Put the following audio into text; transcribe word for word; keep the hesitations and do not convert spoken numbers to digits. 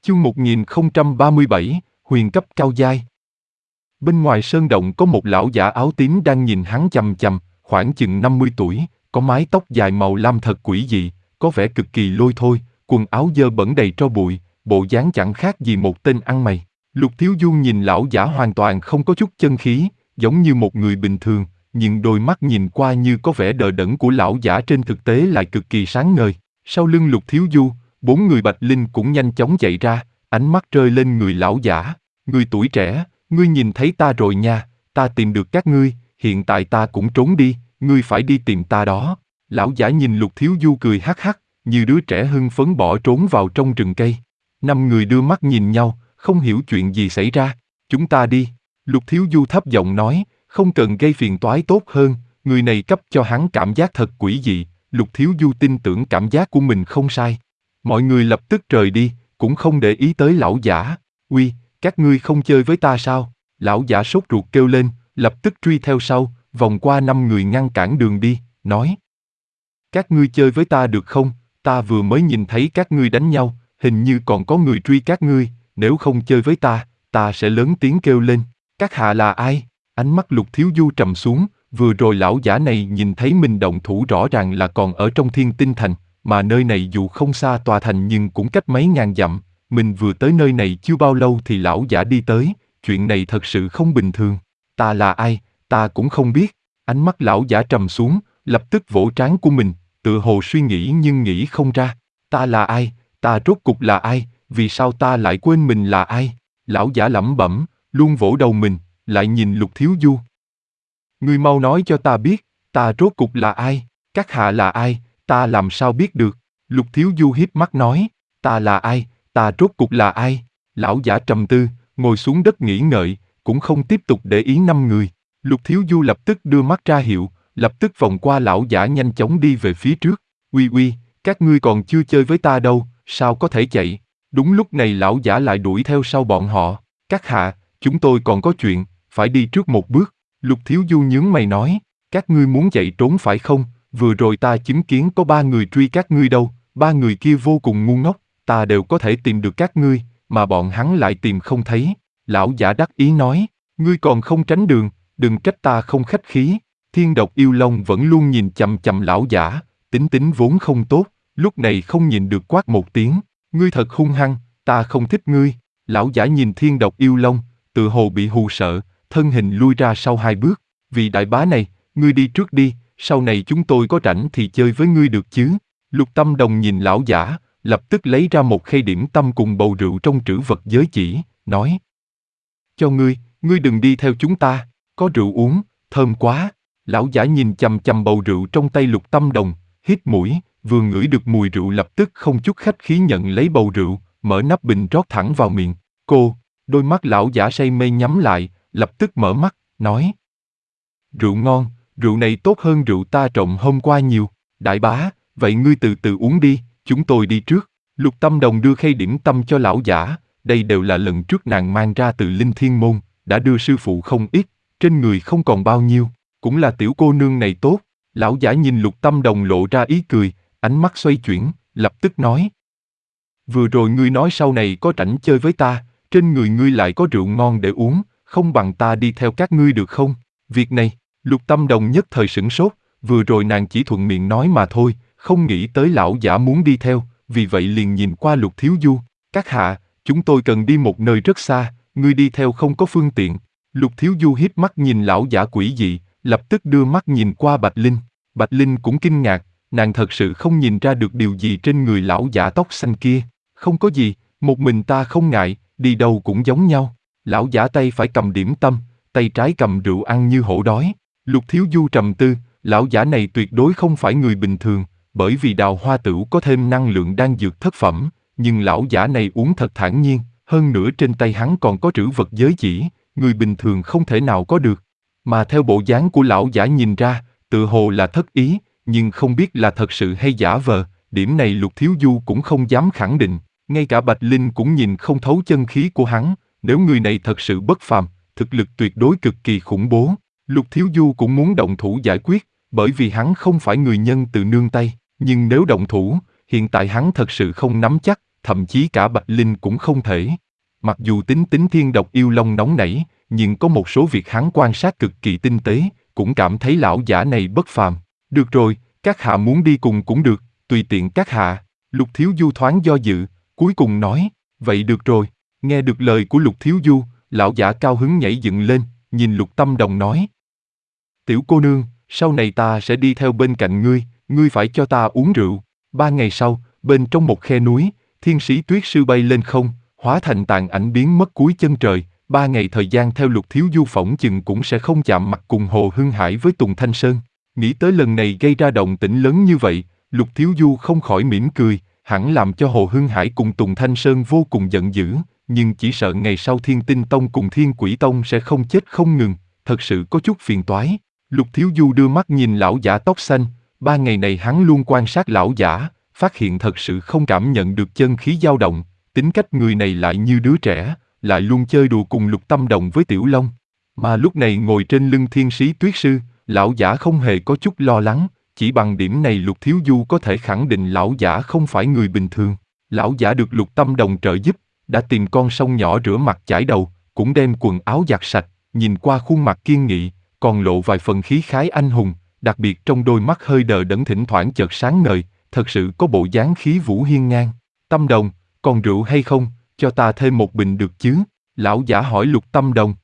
Chương một nghìn không trăm ba mươi bảy, huyền cấp cao giai. Bên ngoài sơn động có một lão giả áo tím đang nhìn hắn chằm chằm, khoảng chừng năm mươi tuổi, có mái tóc dài màu lam thật quỷ dị, có vẻ cực kỳ lôi thôi, quần áo dơ bẩn đầy tro bụi, bộ dáng chẳng khác gì một tên ăn mày. Lục Thiếu Du nhìn lão giả hoàn toàn không có chút chân khí, giống như một người bình thường, nhưng đôi mắt nhìn qua như có vẻ đờ đẫn của lão giả trên thực tế lại cực kỳ sáng ngời. Sau lưng Lục Thiếu Du, bốn người Bạch Linh cũng nhanh chóng chạy ra, ánh mắt rơi lên người lão giả. Người tuổi trẻ, ngươi nhìn thấy ta rồi nha, ta tìm được các ngươi, hiện tại ta cũng trốn đi, ngươi phải đi tìm ta đó. Lão giả nhìn Lục Thiếu Du cười hắc hắc, như đứa trẻ hưng phấn bỏ trốn vào trong rừng cây. Năm người đưa mắt nhìn nhau, không hiểu chuyện gì xảy ra. Chúng ta đi. Lục Thiếu Du thấp giọng nói, không cần gây phiền toái tốt hơn, người này cấp cho hắn cảm giác thật quỷ dị. Lục Thiếu Du tin tưởng cảm giác của mình không sai. Mọi người lập tức rời đi, cũng không để ý tới lão giả. Uy, các ngươi không chơi với ta sao? Lão giả sốt ruột kêu lên, lập tức truy theo sau, vòng qua năm người ngăn cản đường đi, nói. Các ngươi chơi với ta được không? Ta vừa mới nhìn thấy các ngươi đánh nhau, hình như còn có người truy các ngươi, nếu không chơi với ta, ta sẽ lớn tiếng kêu lên. Các hạ là ai? Ánh mắt Lục Thiếu Du trầm xuống, vừa rồi lão giả này nhìn thấy mình động thủ rõ ràng là còn ở trong Thiên Tinh Thành, mà nơi này dù không xa tòa thành nhưng cũng cách mấy ngàn dặm, mình vừa tới nơi này chưa bao lâu thì lão giả đi tới, chuyện này thật sự không bình thường. Ta là ai, ta cũng không biết. Ánh mắt lão giả trầm xuống, lập tức vỗ trán của mình, tựa hồ suy nghĩ nhưng nghĩ không ra. Ta là ai, ta rốt cục là ai, vì sao ta lại quên mình là ai? Lão giả lẩm bẩm, luôn vỗ đầu mình, lại nhìn Lục Thiếu Du. Ngươi mau nói cho ta biết, ta rốt cục là ai, các hạ là ai, ta làm sao biết được? Lục Thiếu Du hiếp mắt nói, ta là ai, ta rốt cục là ai? Lão giả trầm tư, ngồi xuống đất nghĩ ngợi, cũng không tiếp tục để ý năm người. Lục Thiếu Du lập tức đưa mắt ra hiệu, lập tức vòng qua lão giả nhanh chóng đi về phía trước. Uy uy, các ngươi còn chưa chơi với ta đâu, sao có thể chạy? Đúng lúc này lão giả lại đuổi theo sau bọn họ. Các hạ, chúng tôi còn có chuyện, phải đi trước một bước. Lục Thiếu Du nhướng mày nói, các ngươi muốn chạy trốn phải không? Vừa rồi ta chứng kiến có ba người truy các ngươi đâu, ba người kia vô cùng ngu ngốc, ta đều có thể tìm được các ngươi, mà bọn hắn lại tìm không thấy. Lão giả đắc ý nói, ngươi còn không tránh đường, đừng trách ta không khách khí. Thiên Độc Yêu Long vẫn luôn nhìn chằm chằm lão giả, tính tính vốn không tốt, lúc này không nhìn được quát một tiếng, ngươi thật hung hăng, ta không thích ngươi. Lão giả nhìn Thiên Độc Yêu Long, tự hồ bị hù sợ, thân hình lui ra sau hai bước. Vì đại bá này, ngươi đi trước đi, sau này chúng tôi có rảnh thì chơi với ngươi được chứ? Lục Tâm Đồng nhìn lão giả, lập tức lấy ra một khay điểm tâm cùng bầu rượu trong trữ vật giới chỉ, nói. Cho ngươi, ngươi đừng đi theo chúng ta, có rượu uống, thơm quá. Lão giả nhìn chằm chằm bầu rượu trong tay Lục Tâm Đồng, hít mũi, vừa ngửi được mùi rượu lập tức không chút khách khí nhận lấy bầu rượu, mở nắp bình rót thẳng vào miệng. Cô, đôi mắt lão giả say mê nhắm lại, lập tức mở mắt, nói. Rượu ngon, rượu này tốt hơn rượu ta trộm hôm qua nhiều. Đại bá, vậy ngươi từ từ uống đi, chúng tôi đi trước. Lục Tâm Đồng đưa khay điểm tâm cho lão giả, đây đều là lần trước nàng mang ra từ Linh Thiên Môn, đã đưa sư phụ không ít, trên người không còn bao nhiêu, cũng là tiểu cô nương này tốt. Lão giả nhìn Lục Tâm Đồng lộ ra ý cười, ánh mắt xoay chuyển, lập tức nói. Vừa rồi ngươi nói sau này có rảnh chơi với ta, trên người ngươi lại có rượu ngon để uống, không bằng ta đi theo các ngươi được không? Việc này, Lục Tâm Đồng nhất thời sửng sốt, vừa rồi nàng chỉ thuận miệng nói mà thôi, không nghĩ tới lão giả muốn đi theo, vì vậy liền nhìn qua Lục Thiếu Du. Các hạ, chúng tôi cần đi một nơi rất xa, ngươi đi theo không có phương tiện. Lục Thiếu Du híp mắt nhìn lão giả quỷ dị, lập tức đưa mắt nhìn qua Bạch Linh. Bạch Linh cũng kinh ngạc, nàng thật sự không nhìn ra được điều gì trên người lão giả tóc xanh kia. Không có gì, một mình ta không ngại, đi đâu cũng giống nhau. Lão giả tay phải cầm điểm tâm, tay trái cầm rượu ăn như hổ đói. Lục Thiếu Du trầm tư, lão giả này tuyệt đối không phải người bình thường, bởi vì đào hoa tửu có thêm năng lượng đan dược thất phẩm, nhưng lão giả này uống thật thản nhiên, hơn nữa trên tay hắn còn có trữ vật giới chỉ, người bình thường không thể nào có được. Mà theo bộ dáng của lão giả nhìn ra, tự hồ là thất ý, nhưng không biết là thật sự hay giả vờ, điểm này Lục Thiếu Du cũng không dám khẳng định, ngay cả Bạch Linh cũng nhìn không thấu chân khí của hắn, nếu người này thật sự bất phàm, thực lực tuyệt đối cực kỳ khủng bố. Lục Thiếu Du cũng muốn động thủ giải quyết, bởi vì hắn không phải người nhân từ nương tay, nhưng nếu động thủ, hiện tại hắn thật sự không nắm chắc, thậm chí cả Bạch Linh cũng không thể. Mặc dù tính tính thiên độc yêu long nóng nảy, nhưng có một số việc hắn quan sát cực kỳ tinh tế, cũng cảm thấy lão giả này bất phàm. Được rồi, các hạ muốn đi cùng cũng được, tùy tiện các hạ. Lục Thiếu Du thoáng do dự, cuối cùng nói, vậy được rồi. Nghe được lời của Lục Thiếu Du, lão giả cao hứng nhảy dựng lên, nhìn Lục Tâm Đồng nói. Tiểu cô nương, sau này ta sẽ đi theo bên cạnh ngươi, ngươi phải cho ta uống rượu. Ba ngày sau, bên trong một khe núi, thiên sĩ tuyết sư bay lên không, hóa thành tàn ảnh biến mất cuối chân trời. Ba ngày thời gian theo Lục Thiếu Du phỏng chừng cũng sẽ không chạm mặt cùng Hồ Hưng Hải với Tùng Thanh Sơn. Nghĩ tới lần này gây ra động tĩnh lớn như vậy, Lục Thiếu Du không khỏi mỉm cười, hẳn làm cho Hồ Hưng Hải cùng Tùng Thanh Sơn vô cùng giận dữ, nhưng chỉ sợ ngày sau Thiên Tinh Tông cùng Thiên Quỷ Tông sẽ không chết không ngừng, thật sự có chút phiền toái. Lục Thiếu Du đưa mắt nhìn lão giả tóc xanh, ba ngày này hắn luôn quan sát lão giả, phát hiện thật sự không cảm nhận được chân khí dao động, tính cách người này lại như đứa trẻ, lại luôn chơi đùa cùng Lục Tâm Đồng với Tiểu Long. Mà lúc này ngồi trên lưng thiên sĩ tuyết sư, lão giả không hề có chút lo lắng, chỉ bằng điểm này Lục Thiếu Du có thể khẳng định lão giả không phải người bình thường. Lão giả được Lục Tâm Đồng trợ giúp, đã tìm con sông nhỏ rửa mặt chải đầu, cũng đem quần áo giặt sạch, nhìn qua khuôn mặt kiên nghị, còn lộ vài phần khí khái anh hùng, đặc biệt trong đôi mắt hơi đờ đẫn thỉnh thoảng chợt sáng ngời, thật sự có bộ dáng khí vũ hiên ngang. Tâm Đồng, còn rượu hay không, cho ta thêm một bình được chứ? Lão giả hỏi Lục Tâm Đồng.